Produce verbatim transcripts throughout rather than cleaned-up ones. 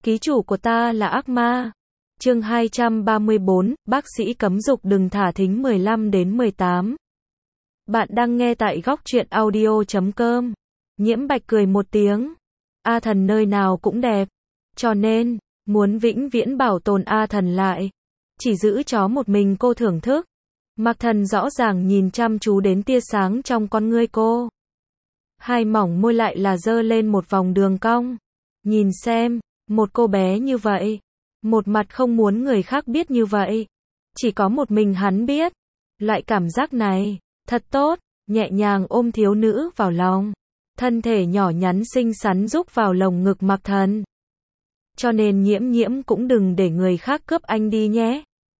Ký chủ của ta là ác ma. Chương hai trăm ba mươi bốn, bác sĩ cấm dục đừng thả thính mười lăm đến mười tám. Bạn đang nghe tại góc truyện audio chấm com. Nhiễm Bạch cười một tiếng. A Thần nơi nào cũng đẹp. Cho nên, muốn vĩnh viễn bảo tồn A Thần lại. Chỉ giữ chó một mình cô thưởng thức. Mạc Thần rõ ràng nhìn chăm chú đến tia sáng trong con ngươi cô. Hai mỏng môi lại là dơ lên một vòng đường cong. Nhìn xem, một cô bé như vậy. Một mặt không muốn người khác biết như vậy. Chỉ có một mình hắn biết. Loại cảm giác này, thật tốt, nhẹ nhàng ôm thiếu nữ vào lòng. Thân thể nhỏ nhắn xinh xắn rúc vào lồng ngực Mạc Thần. Cho nên Nhiễm Nhiễm cũng đừng để người khác cướp anh đi nhé.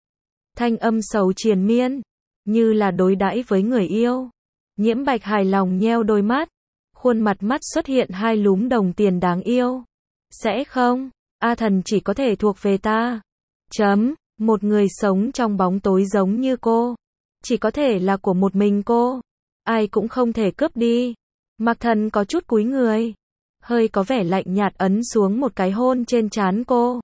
Thanh âm sầu triền miên, như là đối đãi với người yêu. Nhiễm Bạch hài lòng nheo đôi mắt. Khuôn mặt mắt xuất hiện hai lúm đồng tiền đáng yêu. Sẽ không, A Thần chỉ có thể thuộc về ta. Chấm, một người sống trong bóng tối giống như cô. Chỉ có thể là của một mình cô. Ai cũng không thể cướp đi. Mạc Thần có chút cúi người. Hơi có vẻ lạnh nhạt ấn xuống một cái hôn trên trán cô.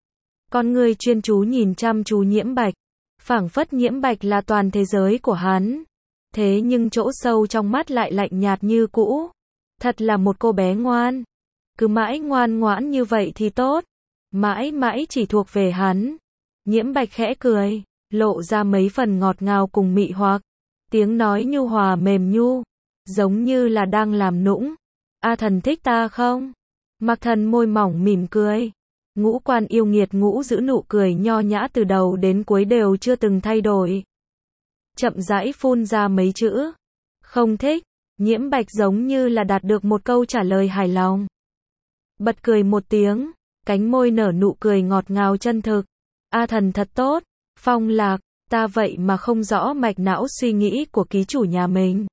Con người chuyên chú nhìn chăm chú Nhiễm Bạch. Phảng phất Nhiễm Bạch là toàn thế giới của hắn. Thế nhưng chỗ sâu trong mắt lại lạnh nhạt như cũ. Thật là một cô bé ngoan. Cứ mãi ngoan ngoãn như vậy thì tốt. Mãi mãi chỉ thuộc về hắn. Nhiễm Bạch khẽ cười, lộ ra mấy phần ngọt ngào cùng mị hoặc. Tiếng nói nhu hòa mềm nhu, giống như là đang làm nũng. A Thần thích ta không? Mạc Thần môi mỏng mỉm cười. Ngũ quan yêu nghiệt ngũ giữ nụ cười nho nhã từ đầu đến cuối đều chưa từng thay đổi. Chậm rãi phun ra mấy chữ. Không thích. Nhiễm Bạch giống như là đạt được một câu trả lời hài lòng. Bật cười một tiếng, cánh môi nở nụ cười ngọt ngào chân thực. A Thần thật tốt, Phong Lạc, ta vậy mà không rõ mạch não suy nghĩ của ký chủ nhà mình.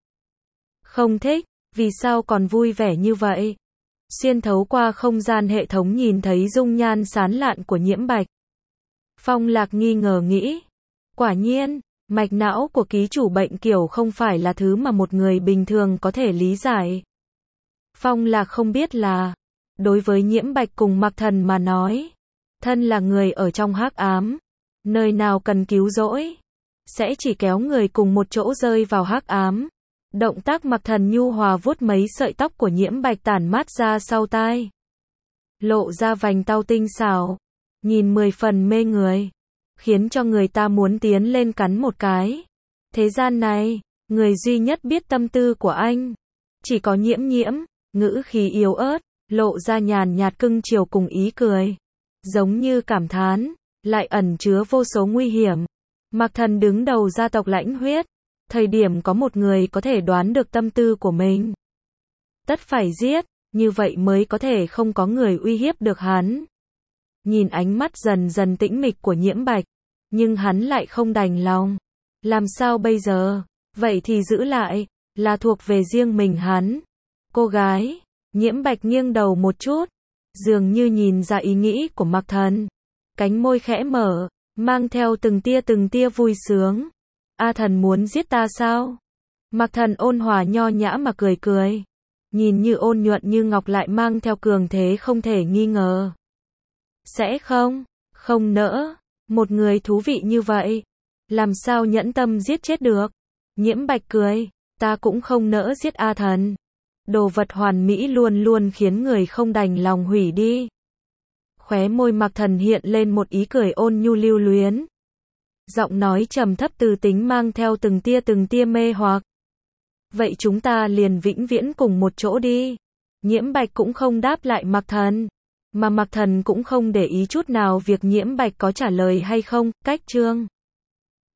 Không thích, vì sao còn vui vẻ như vậy? Xuyên thấu qua không gian hệ thống nhìn thấy dung nhan sán lạn của Nhiễm Bạch. Phong Lạc nghi ngờ nghĩ. Quả nhiên, mạch não của ký chủ bệnh kiểu không phải là thứ mà một người bình thường có thể lý giải. Phong Lạc không biết là, đối với Nhiễm Bạch cùng Mạc Thần mà nói, thân là người ở trong hắc ám, nơi nào cần cứu rỗi, sẽ chỉ kéo người cùng một chỗ rơi vào hắc ám. Động tác Mạc Thần nhu hòa vuốt mấy sợi tóc của Nhiễm Bạch tản mát ra sau tai. Lộ ra vành tao tinh xảo, nhìn mười phần mê người, khiến cho người ta muốn tiến lên cắn một cái. Thế gian này, người duy nhất biết tâm tư của anh, chỉ có Nhiễm Nhiễm, ngữ khí yếu ớt, lộ ra nhàn nhạt cưng chiều cùng ý cười. Giống như cảm thán, lại ẩn chứa vô số nguy hiểm. Mạc Thần đứng đầu gia tộc Lãnh Huyết. Thời điểm có một người có thể đoán được tâm tư của mình. Tất phải giết, như vậy mới có thể không có người uy hiếp được hắn. Nhìn ánh mắt dần dần tĩnh mịch của Nhiễm Bạch. Nhưng hắn lại không đành lòng. Làm sao bây giờ? Vậy thì giữ lại, là thuộc về riêng mình hắn. Cô gái, Nhiễm Bạch nghiêng đầu một chút. Dường như nhìn ra ý nghĩ của Mạc Thần. Cánh môi khẽ mở, mang theo từng tia từng tia vui sướng. A Thần muốn giết ta sao? Mạc Thần ôn hòa nho nhã mà cười cười. Nhìn như ôn nhuận như ngọc lại mang theo cường thế không thể nghi ngờ. Sẽ không, không nỡ. Một người thú vị như vậy, làm sao nhẫn tâm giết chết được? Nhiễm Bạch cười, ta cũng không nỡ giết A Thần. Đồ vật hoàn mỹ luôn luôn khiến người không đành lòng hủy đi. Khóe môi Mạc Thần hiện lên một ý cười ôn nhu lưu luyến. Giọng nói trầm thấp từ tính mang theo từng tia từng tia mê hoặc. Vậy chúng ta liền vĩnh viễn cùng một chỗ đi. Nhiễm Bạch cũng không đáp lại Mạc Thần. Mà Mạc Thần cũng không để ý chút nào việc Nhiễm Bạch có trả lời hay không. Cách chương